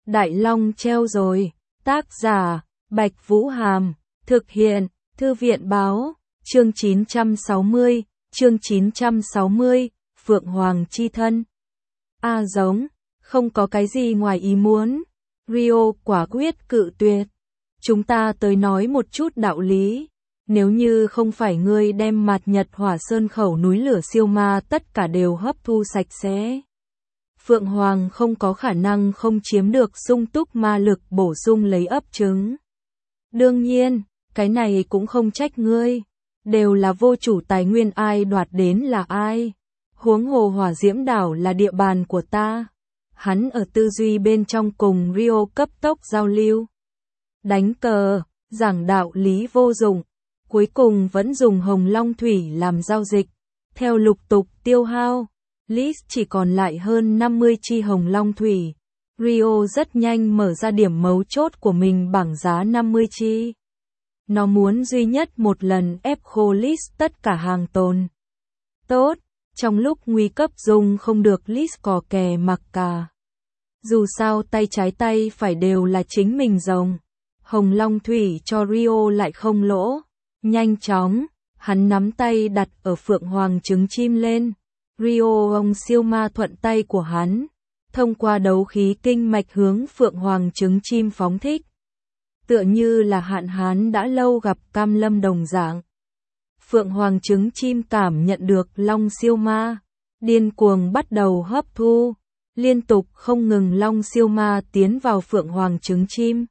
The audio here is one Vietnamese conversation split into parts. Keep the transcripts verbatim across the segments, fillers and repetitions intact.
Đại Long treo rồi. Tác giả, Bạch Vũ Hàm. Thực hiện, Thư viện Báo. Chương chín trăm sáu mươi, chương chín trăm sáu mươi, Phượng Hoàng chi thân. A giống, không có cái gì ngoài ý muốn. Rio quả quyết cự tuyệt. Chúng ta tới nói một chút đạo lý. Nếu như không phải ngươi đem Mạt Nhật Hỏa Sơn khẩu núi lửa siêu ma tất cả đều hấp thu sạch sẽ, Phượng Hoàng không có khả năng không chiếm được sung túc ma lực bổ sung lấy ấp trứng. Đương nhiên, cái này cũng không trách ngươi. Đều là vô chủ tài nguyên, ai đoạt đến là ai. Huống hồ Hỏa Diễm Đảo là địa bàn của ta. Hắn ở tư duy bên trong cùng Rio cấp tốc giao lưu. Đánh cờ, giảng đạo lý vô dụng. Cuối cùng vẫn dùng Hồng Long Thủy làm giao dịch. Theo lục tục tiêu hao, list chỉ còn lại hơn năm mươi chi Hồng Long Thủy. Rio rất nhanh mở ra điểm mấu chốt của mình bảng giá năm mươi chi. Nó muốn duy nhất một lần ép khô list tất cả hàng tồn. Tốt, trong lúc nguy cấp dùng không được list cò kè mặc cả. Dù sao tay trái tay phải đều là chính mình rồng. Hồng Long Thủy cho Rio lại không lỗ. Nhanh chóng, hắn nắm tay đặt ở Phượng Hoàng trứng chim lên. Rio ông siêu ma thuận tay của hắn, thông qua đấu khí kinh mạch hướng Phượng Hoàng trứng chim phóng thích. Tựa như là hạn hán đã lâu gặp cam lâm đồng dạng. Phượng Hoàng trứng chim cảm nhận được long siêu ma, điên cuồng bắt đầu hấp thu, liên tục không ngừng long siêu ma tiến vào Phượng Hoàng trứng chim.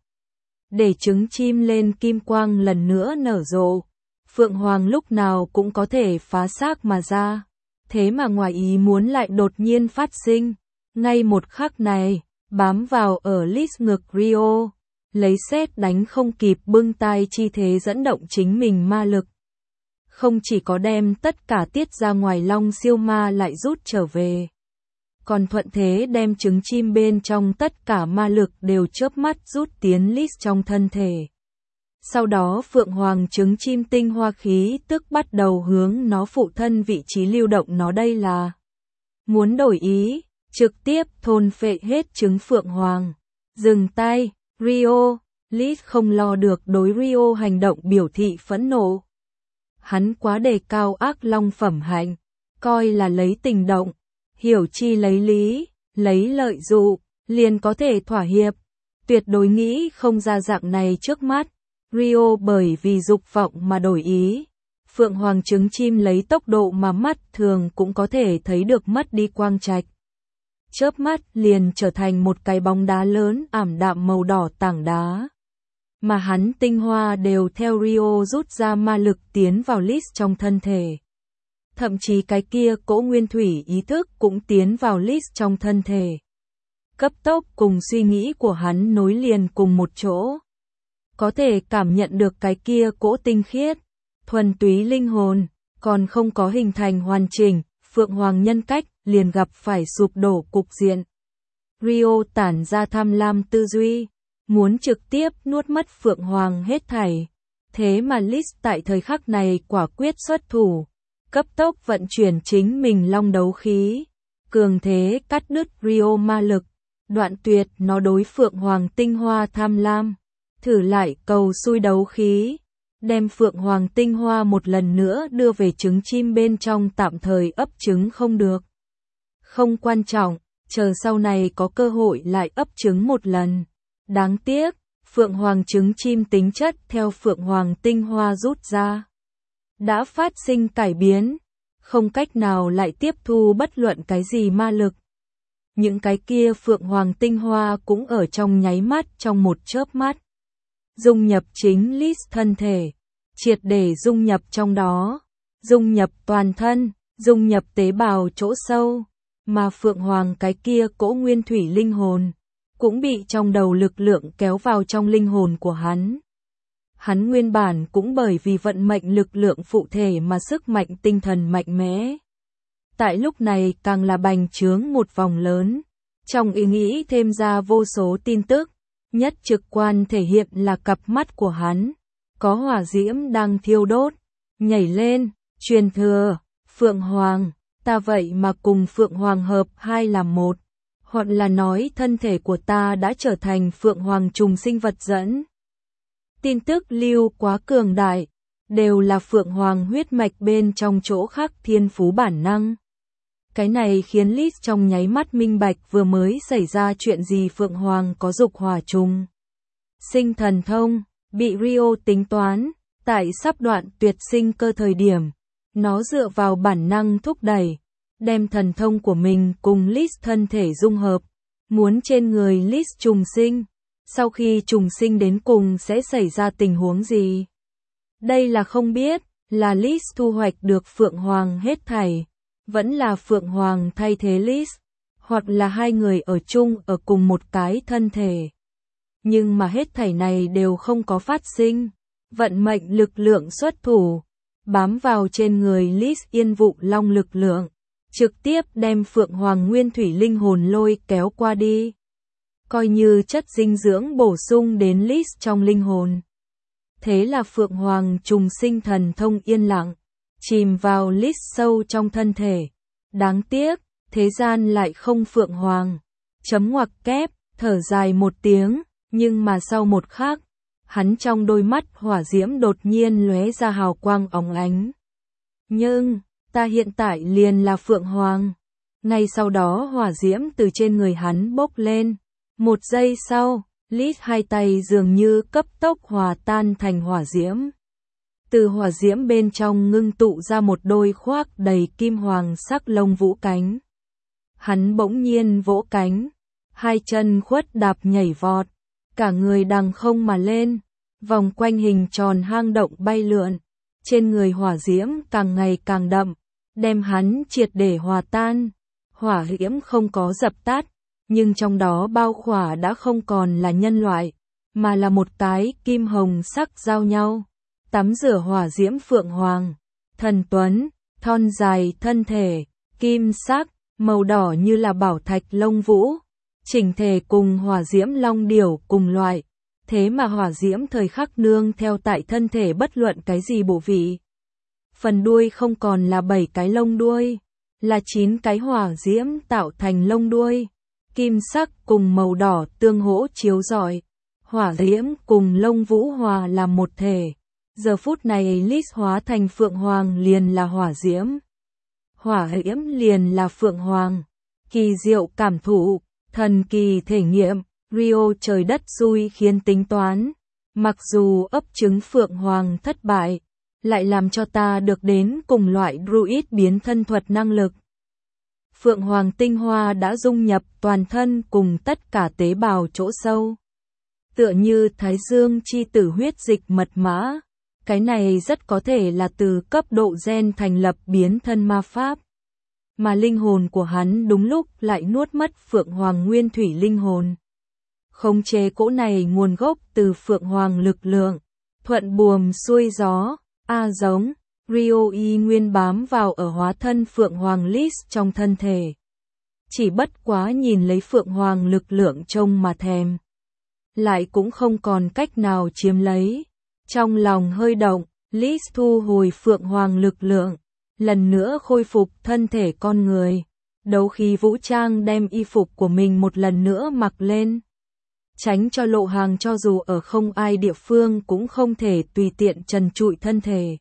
Để trứng chim lên kim quang lần nữa nở rộ, Phượng Hoàng lúc nào cũng có thể phá xác mà ra. Thế mà ngoài ý muốn lại đột nhiên phát sinh. Ngay một khắc này, bám vào ở list ngực Rio, lấy sét đánh không kịp bưng tay chi thế dẫn động chính mình ma lực. Không chỉ có đem tất cả tiết ra ngoài long siêu ma lại rút trở về, còn thuận thế đem trứng chim bên trong tất cả ma lực đều chớp mắt rút tiến list trong thân thể. Sau đó Phượng Hoàng trứng chim tinh hoa khí tức bắt đầu hướng nó phụ thân vị trí lưu động, nó đây là muốn đổi ý, trực tiếp thôn phệ hết trứng Phượng Hoàng. Dừng tay, Rio, List không lo được đối Rio hành động biểu thị phẫn nộ. Hắn quá đề cao ác long phẩm hạnh, coi là lấy tình động, hiểu chi lấy lý, lấy lợi dụ, liền có thể thỏa hiệp. Tuyệt đối nghĩ không ra dạng này trước mắt. Rio bởi vì dục vọng mà đổi ý. Phượng Hoàng trứng chim lấy tốc độ mà mắt thường cũng có thể thấy được mất đi quang trạch. Chớp mắt liền trở thành một cái bóng đá lớn ảm đạm màu đỏ tảng đá. Mà hắn tinh hoa đều theo Rio rút ra ma lực tiến vào list trong thân thể. Thậm chí cái kia cỗ nguyên thủy ý thức cũng tiến vào list trong thân thể. Cấp tốc cùng suy nghĩ của hắn nối liền cùng một chỗ. Có thể cảm nhận được cái kia cỗ tinh khiết, thuần túy linh hồn, còn không có hình thành hoàn chỉnh, Phượng Hoàng nhân cách liền gặp phải sụp đổ cục diện. Rio tản ra tham lam tư duy, muốn trực tiếp nuốt mất Phượng Hoàng hết thảy. Thế mà List tại thời khắc này quả quyết xuất thủ, cấp tốc vận chuyển chính mình long đấu khí, cường thế cắt đứt Rio ma lực, đoạn tuyệt nó đối Phượng Hoàng tinh hoa tham lam. Thử lại cầu xui đấu khí, đem Phượng Hoàng tinh hoa một lần nữa đưa về trứng chim bên trong, tạm thời ấp trứng không được. Không quan trọng, chờ sau này có cơ hội lại ấp trứng một lần. Đáng tiếc, Phượng Hoàng trứng chim tính chất theo Phượng Hoàng tinh hoa rút ra đã phát sinh cải biến, không cách nào lại tiếp thu bất luận cái gì ma lực. Những cái kia Phượng Hoàng tinh hoa cũng ở trong nháy mắt, trong một chớp mắt dung nhập chính list thân thể, triệt để dung nhập trong đó, dung nhập toàn thân, dung nhập tế bào chỗ sâu, mà Phượng Hoàng cái kia cỗ nguyên thủy linh hồn cũng bị trong đầu lực lượng kéo vào trong linh hồn của hắn. Hắn nguyên bản cũng bởi vì vận mệnh lực lượng phụ thể mà sức mạnh tinh thần mạnh mẽ. Tại lúc này càng là bành trướng một vòng lớn, trong ý nghĩ thêm ra vô số tin tức. Nhất trực quan thể hiện là cặp mắt của hắn, có hỏa diễm đang thiêu đốt, nhảy lên, truyền thừa, Phượng Hoàng, ta vậy mà cùng Phượng Hoàng hợp hai làm một. hoặc là nói thân thể của ta đã trở thành Phượng Hoàng trùng sinh vật dẫn. Tin tức lưu quá cường đại, đều là Phượng Hoàng huyết mạch bên trong chỗ khác thiên phú bản năng. Cái này khiến Liz trong nháy mắt minh bạch vừa mới xảy ra chuyện gì. Phượng Hoàng có dục hỏa trùng sinh thần thông, bị Rio tính toán, tại sắp đoạn tuyệt sinh cơ thời điểm, nó dựa vào bản năng thúc đẩy, đem thần thông của mình cùng Liz thân thể dung hợp, muốn trên người Liz trùng sinh. Sau khi trùng sinh đến cùng sẽ xảy ra tình huống gì? Đây là không biết, là Liz thu hoạch được Phượng Hoàng hết thảy, vẫn là Phượng Hoàng thay thế Liz, hoặc là hai người ở chung ở cùng một cái thân thể. Nhưng mà hết thảy này đều không có phát sinh. Vận mệnh lực lượng xuất thủ, bám vào trên người Liz Yên Vụ Long lực lượng, trực tiếp đem Phượng Hoàng nguyên thủy linh hồn lôi kéo qua đi. Coi như chất dinh dưỡng bổ sung đến Liz trong linh hồn. Thế là Phượng Hoàng trùng sinh thần thông yên lặng, chìm vào Liz sâu trong thân thể. Đáng tiếc, thế gian lại không Phượng Hoàng. Chấm ngoặc kép, thở dài một tiếng, nhưng mà sau một khắc, hắn trong đôi mắt hỏa diễm đột nhiên lóe ra hào quang óng ánh. Nhưng, ta hiện tại liền là Phượng Hoàng. Ngay sau đó hỏa diễm từ trên người hắn bốc lên. Một giây sau, Liz hai tay dường như cấp tốc hòa tan thành hỏa diễm. Từ hỏa diễm bên trong ngưng tụ ra một đôi khoác đầy kim hoàng sắc lông vũ cánh. Hắn bỗng nhiên vỗ cánh, hai chân khuất đạp nhảy vọt, cả người đằng không mà lên, vòng quanh hình tròn hang động bay lượn. Trên người hỏa diễm càng ngày càng đậm, đem hắn triệt để hòa tan. Hỏa diễm không có dập tắt, nhưng trong đó bao khỏa đã không còn là nhân loại, mà là một cái kim hồng sắc giao nhau. Tắm rửa hỏa diễm Phượng Hoàng, thần tuấn, thon dài thân thể, kim sắc, màu đỏ như là bảo thạch lông vũ, chỉnh thể cùng hỏa diễm long điểu cùng loại. Thế mà hỏa diễm thời khắc nương theo tại thân thể bất luận cái gì bộ vị. Phần đuôi không còn là bảy cái lông đuôi, là chín cái hỏa diễm tạo thành lông đuôi. Kim sắc cùng màu đỏ tương hỗ chiếu rọi, hỏa diễm cùng lông vũ hòa làm một thể. Giờ phút này Liz hóa thành Phượng Hoàng liền là hỏa diễm. Hỏa diễm liền là Phượng Hoàng. Kỳ diệu cảm thụ, thần kỳ thể nghiệm, Rio trời đất xui khiến tính toán. Mặc dù ấp trứng Phượng Hoàng thất bại, lại làm cho ta được đến cùng loại druid biến thân thuật năng lực. Phượng Hoàng tinh hoa đã dung nhập toàn thân cùng tất cả tế bào chỗ sâu. Tựa như Thái Dương chi tử huyết dịch mật mã. Cái này rất có thể là từ cấp độ gen thành lập biến thân ma pháp. Mà linh hồn của hắn đúng lúc lại nuốt mất Phượng Hoàng nguyên thủy linh hồn. Khống chế cỗ này nguồn gốc từ Phượng Hoàng lực lượng. Thuận buồm xuôi gió, a giống. Rio y nguyên bám vào ở hóa thân Phượng Hoàng Liz trong thân thể. Chỉ bất quá nhìn lấy Phượng Hoàng lực lượng trông mà thèm. Lại cũng không còn cách nào chiếm lấy. Trong lòng hơi động, Liz thu hồi Phượng Hoàng lực lượng. Lần nữa khôi phục thân thể con người. Đấu khí vũ trang đem y phục của mình một lần nữa mặc lên. Tránh cho lộ hàng cho dù ở không ai địa phương cũng không thể tùy tiện trần trụi thân thể.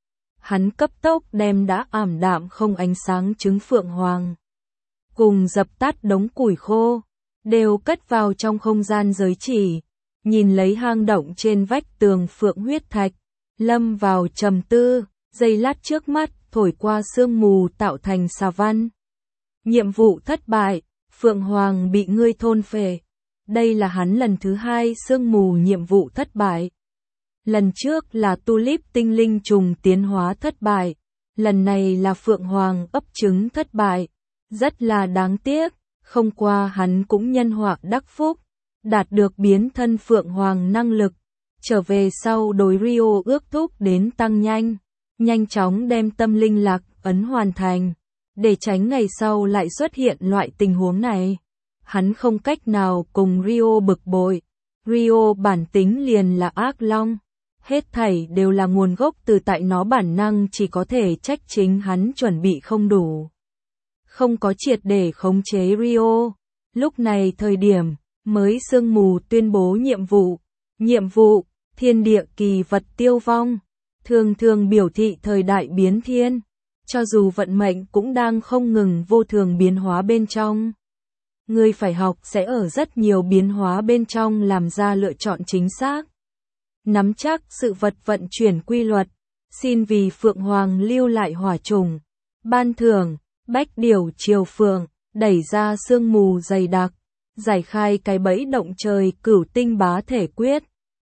Hắn cấp tốc đem đã ảm đạm không ánh sáng trứng Phượng Hoàng. Cùng dập tắt đống củi khô, đều cất vào trong không gian giới chỉ. Nhìn lấy hang động trên vách tường phượng huyết thạch, lâm vào trầm tư, giây lát trước mắt thổi qua sương mù tạo thành xà văn. Nhiệm vụ thất bại, Phượng Hoàng bị ngươi thôn phệ. Đây là hắn lần thứ hai sương mù nhiệm vụ thất bại. Lần trước là tulip tinh linh trùng tiến hóa thất bại, lần này là Phượng Hoàng ấp trứng thất bại. Rất là đáng tiếc, không qua hắn cũng nhân họa đắc phúc, đạt được biến thân Phượng Hoàng năng lực. Trở về sau đối Rio ước thúc đến tăng nhanh, nhanh chóng đem tâm linh lạc ấn hoàn thành, để tránh ngày sau lại xuất hiện loại tình huống này. Hắn không cách nào cùng Rio bực bội, Rio bản tính liền là ác long. Hết thảy đều là nguồn gốc từ tại nó bản năng, chỉ có thể trách chính hắn chuẩn bị không đủ. Không có triệt để khống chế Rio. Lúc này thời điểm, mới sương mù tuyên bố nhiệm vụ. Nhiệm vụ, thiên địa kỳ vật tiêu vong. Thường thường biểu thị thời đại biến thiên. Cho dù vận mệnh cũng đang không ngừng vô thường biến hóa bên trong. Ngươi phải học sẽ ở rất nhiều biến hóa bên trong làm ra lựa chọn chính xác. Nắm chắc sự vật vận chuyển quy luật. Xin vì Phượng Hoàng lưu lại hỏa trùng. Ban thưởng, bách điểu triều phượng, đẩy ra sương mù dày đặc. Giải khai cái bẫy động trời cửu tinh bá thể quyết.